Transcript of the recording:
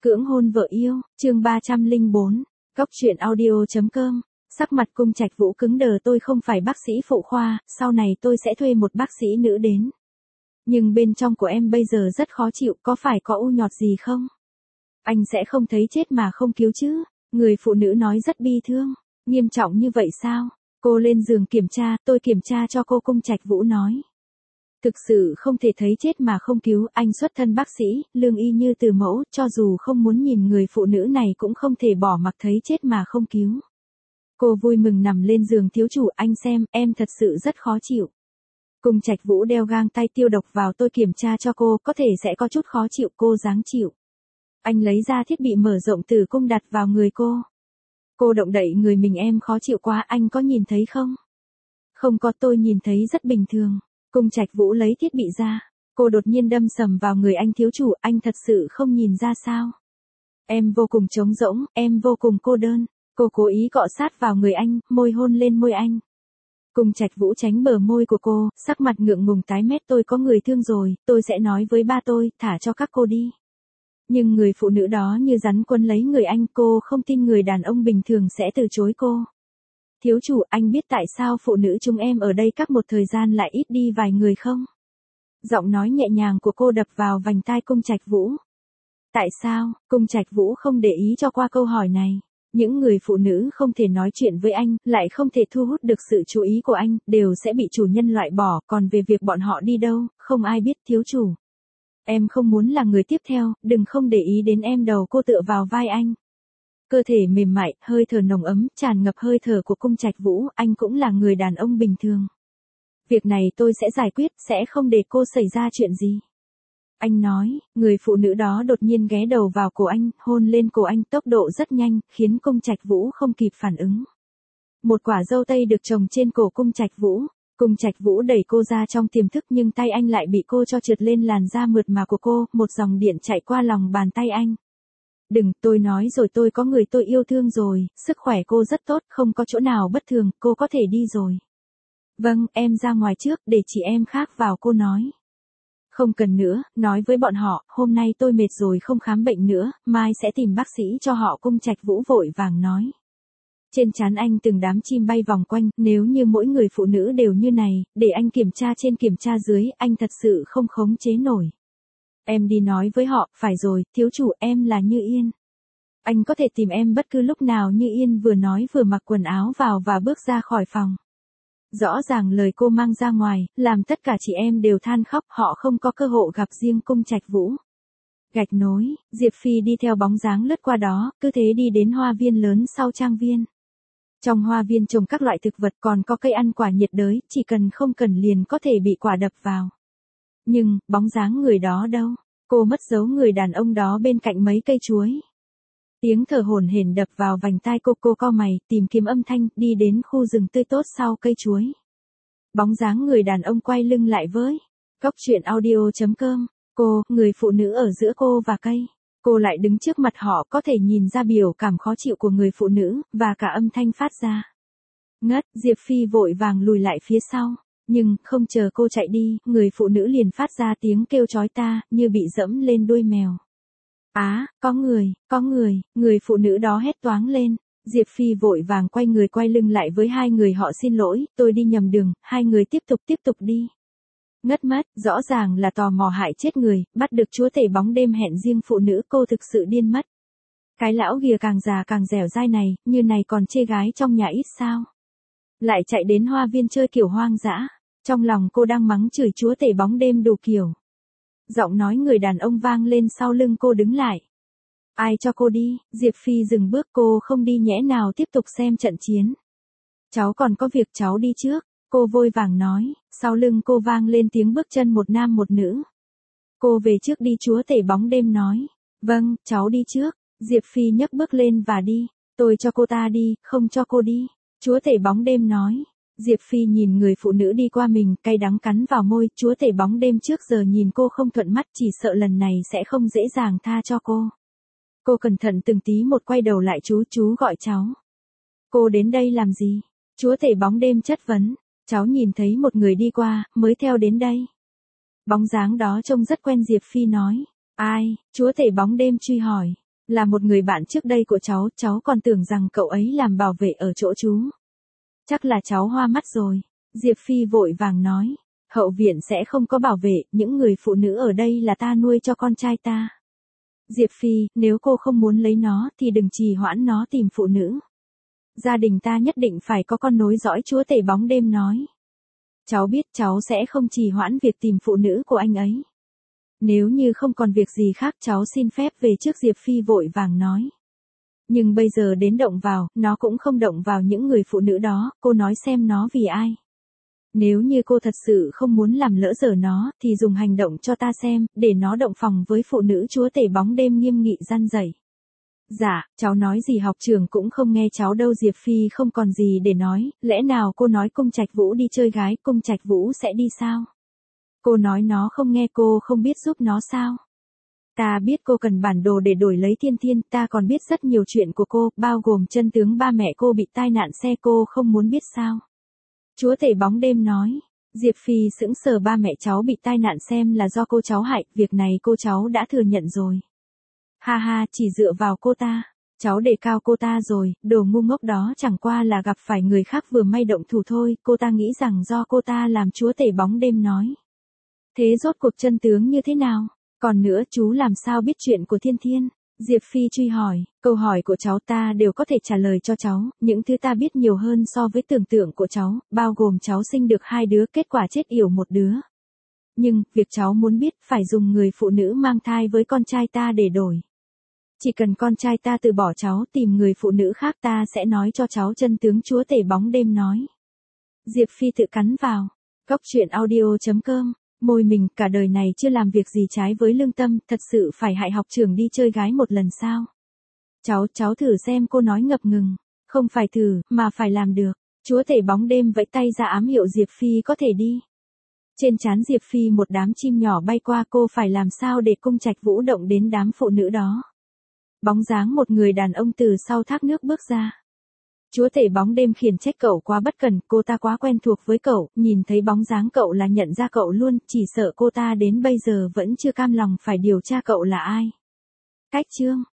Cưỡng hôn vợ yêu, chương 304, Cóc truyện audio.com. Sắc mặt Cung Trạch Vũ cứng đờ, tôi không phải bác sĩ phụ khoa, sau này tôi sẽ thuê một bác sĩ nữ đến. Nhưng bên trong của em bây giờ rất khó chịu, có phải có u nhọt gì không? Anh sẽ không thấy chết mà không cứu chứ? Người phụ nữ nói rất bi thương. Nghiêm trọng như vậy sao? Cô lên giường kiểm tra, tôi kiểm tra cho cô, Cung Trạch Vũ nói. Thực sự không thể thấy chết mà không cứu, anh xuất thân bác sĩ, lương y như từ mẫu, cho dù không muốn nhìn người phụ nữ này cũng không thể bỏ mặc thấy chết mà không cứu. Cô vui mừng nằm lên giường, thiếu chủ, anh xem, em thật sự rất khó chịu. Cung Trạch Vũ đeo găng tay tiêu độc vào, tôi kiểm tra cho cô, có thể sẽ có chút khó chịu, cô ráng chịu. Anh lấy ra thiết bị mở rộng tử cung đặt vào người cô. Cô động đậy người mình, em khó chịu quá, anh có nhìn thấy không? Không có, tôi nhìn thấy rất bình thường. Cung Trạch Vũ lấy thiết bị ra. Cô đột nhiên đâm sầm vào người anh, thiếu chủ, anh thật sự không nhìn ra sao? Em vô cùng trống rỗng, em vô cùng cô đơn. Cô cố ý cọ sát vào người anh, môi hôn lên môi anh. Cung Trạch Vũ tránh bờ môi của cô, sắc mặt ngượng ngùng tái mét, tôi có người thương rồi, tôi sẽ nói với ba tôi, thả cho các cô đi. Nhưng người phụ nữ đó như rắn quấn lấy người anh, cô không tin người đàn ông bình thường sẽ từ chối cô. Thiếu chủ, anh biết tại sao phụ nữ chúng em ở đây các một thời gian lại ít đi vài người không? Giọng nói nhẹ nhàng của cô đập vào vành tai Cung Trạch Vũ. Tại sao? Cung Trạch Vũ không để ý cho qua câu hỏi này. Những người phụ nữ không thể nói chuyện với anh, lại không thể thu hút được sự chú ý của anh, đều sẽ bị chủ nhân loại bỏ, còn về việc bọn họ đi đâu, không ai biết, thiếu chủ. Em không muốn là người tiếp theo, đừng không để ý đến em, đầu cô tựa vào vai anh. Cơ thể mềm mại, hơi thở nồng ấm, tràn ngập hơi thở của Cung Trạch Vũ, anh cũng là người đàn ông bình thường. Việc này tôi sẽ giải quyết, sẽ không để cô xảy ra chuyện gì. Anh nói, người phụ nữ đó đột nhiên ghé đầu vào cổ anh, hôn lên cổ anh, tốc độ rất nhanh, khiến Cung Trạch Vũ không kịp phản ứng. Một quả dâu tây được trồng trên cổ Cung Trạch Vũ. Cung Trạch Vũ đẩy cô ra trong tiềm thức, nhưng tay anh lại bị cô cho trượt lên làn da mượt mà của cô, một dòng điện chạy qua lòng bàn tay anh. Đừng, tôi nói rồi, tôi có người tôi yêu thương rồi, sức khỏe cô rất tốt, không có chỗ nào bất thường, cô có thể đi rồi. Vâng, em ra ngoài trước, để chị em khác vào, cô nói. Không cần nữa, nói với bọn họ, hôm nay tôi mệt rồi, không khám bệnh nữa, mai sẽ tìm bác sĩ cho họ, Cung Trạch Vũ vội vàng nói. Trên trán anh từng đám chim bay vòng quanh, nếu như mỗi người phụ nữ đều như này, để anh kiểm tra trên kiểm tra dưới, anh thật sự không khống chế nổi. Em đi nói với họ, phải rồi, thiếu chủ, em là Như Yên. Anh có thể tìm em bất cứ lúc nào, Như Yên vừa nói vừa mặc quần áo vào và bước ra khỏi phòng. Rõ ràng lời cô mang ra ngoài, làm tất cả chị em đều than khóc, họ không có cơ hội gặp riêng Cung Trạch Vũ. Gạch nối, Diệp Phi đi theo bóng dáng lướt qua đó, cứ thế đi đến hoa viên lớn sau trang viên. Trong hoa viên trồng các loại thực vật, còn có cây ăn quả nhiệt đới, chỉ cần không cần liền có thể bị quả đập vào. Nhưng, bóng dáng người đó đâu? Cô mất dấu người đàn ông đó bên cạnh mấy cây chuối. Tiếng thở hổn hển đập vào vành tai cô cau mày, tìm kiếm âm thanh, đi đến khu rừng tươi tốt sau cây chuối. Bóng dáng người đàn ông quay lưng lại với Cóc truyện audio.com. Cô, người phụ nữ ở giữa cô và cây. Cô lại đứng trước mặt họ, có thể nhìn ra biểu cảm khó chịu của người phụ nữ, và cả âm thanh phát ra. Ngất, Diệp Phi vội vàng lùi lại phía sau. Nhưng, không chờ cô chạy đi, người phụ nữ liền phát ra tiếng kêu chói ta, như bị dẫm lên đuôi mèo. Á, có người phụ nữ đó hét toáng lên. Diệp Phi vội vàng quay người, quay lưng lại với hai người, họ xin lỗi, tôi đi nhầm đường, hai người tiếp tục đi. Ngất mất, rõ ràng là tò mò hại chết người, bắt được chúa tể bóng đêm hẹn riêng phụ nữ, cô thực sự điên mất. Cái lão gìa càng già càng dẻo dai này, như này còn chê gái trong nhà ít sao. Lại chạy đến hoa viên chơi kiểu hoang dã. Trong lòng cô đang mắng chửi chúa tể bóng đêm đủ kiểu. Giọng nói người đàn ông vang lên sau lưng cô, đứng lại. Ai cho cô đi? Diệp Phi dừng bước, cô không đi nhẽ nào tiếp tục xem trận chiến. Cháu còn có việc, cháu đi trước. Cô vội vàng nói, sau lưng cô vang lên tiếng bước chân một nam một nữ. Cô về trước đi, chúa tể bóng đêm nói. Vâng, cháu đi trước. Diệp Phi nhấc bước lên và đi. Tôi cho cô ta đi, không cho cô đi. Chúa tể bóng đêm nói. Diệp Phi nhìn người phụ nữ đi qua mình, cay đắng cắn vào môi, chúa tể bóng đêm trước giờ nhìn cô không thuận mắt, chỉ sợ lần này sẽ không dễ dàng tha cho cô. Cô cẩn thận từng tí một quay đầu lại, chú gọi cháu. Cô đến đây làm gì? Chúa tể bóng đêm chất vấn. Cháu nhìn thấy một người đi qua, mới theo đến đây. Bóng dáng đó trông rất quen, Diệp Phi nói. Ai? Chúa tể bóng đêm truy hỏi. Là một người bạn trước đây của cháu còn tưởng rằng cậu ấy làm bảo vệ ở chỗ chú. Chắc là cháu hoa mắt rồi. Diệp Phi vội vàng nói. Hậu viện sẽ không có bảo vệ, những người phụ nữ ở đây là ta nuôi cho con trai ta. Diệp Phi, nếu cô không muốn lấy nó thì đừng trì hoãn nó tìm phụ nữ. Gia đình ta nhất định phải có con nối dõi, chúa tể bóng đêm nói. Cháu biết cháu sẽ không trì hoãn việc tìm phụ nữ của anh ấy. Nếu như không còn việc gì khác cháu xin phép về trước, Diệp Phi vội vàng nói. Nhưng bây giờ đến động vào, nó cũng không động vào những người phụ nữ đó, cô nói xem nó vì ai. Nếu như cô thật sự không muốn làm lỡ dở nó, thì dùng hành động cho ta xem, để nó động phòng với phụ nữ, chúa tể bóng đêm nghiêm nghị răn rẩy. Dạ, cháu nói gì học trưởng cũng không nghe cháu đâu. Diệp Phi không còn gì để nói, lẽ nào cô nói Cung Trạch Vũ đi chơi gái, Cung Trạch Vũ sẽ đi sao? Cô nói nó không nghe, cô không biết giúp nó sao? Ta biết cô cần bản đồ để đổi lấy Thiên Thiên, ta còn biết rất nhiều chuyện của cô, bao gồm chân tướng ba mẹ cô bị tai nạn xe, cô không muốn biết sao? Chúa tể bóng đêm nói. Diệp Phi sững sờ, ba mẹ cháu bị tai nạn xem là do cô cháu hại, việc này cô cháu đã thừa nhận rồi. Ha ha, chỉ dựa vào cô ta. Cháu đề cao cô ta rồi, đồ ngu ngốc đó chẳng qua là gặp phải người khác vừa may động thủ thôi, cô ta nghĩ rằng do cô ta làm, chúa tể bóng đêm nói. Thế rốt cuộc chân tướng như thế nào? Còn nữa, chú làm sao biết chuyện của Thiên Thiên? Diệp Phi truy hỏi, câu hỏi của cháu ta đều có thể trả lời cho cháu, những thứ ta biết nhiều hơn so với tưởng tượng của cháu, bao gồm cháu sinh được 2 đứa, kết quả chết yểu một đứa. Nhưng, việc cháu muốn biết, phải dùng người phụ nữ mang thai với con trai ta để đổi. Chỉ cần con trai ta từ bỏ cháu, tìm người phụ nữ khác, ta sẽ nói cho cháu chân tướng, chúa tể bóng đêm nói. Diệp Phi tự cắn vào. Góc truyện audio.com. Môi mình, cả đời này chưa làm việc gì trái với lương tâm, thật sự phải hại học trưởng đi chơi gái một lần sao? Cháu thử xem, cô nói ngập ngừng. Không phải thử, mà phải làm được. Chúa tể bóng đêm vẫy tay ra ám hiệu Diệp Phi có thể đi. Trên trán Diệp Phi một đám chim nhỏ bay qua, cô phải làm sao để Cung Trạch Vũ động đến đám phụ nữ đó. Bóng dáng một người đàn ông từ sau thác nước bước ra. Chúa tể bóng đêm khiển trách cậu quá bất cẩn, cô ta quá quen thuộc với cậu, nhìn thấy bóng dáng cậu là nhận ra cậu luôn, chỉ sợ cô ta đến bây giờ vẫn chưa cam lòng phải điều tra cậu là ai. Cách chương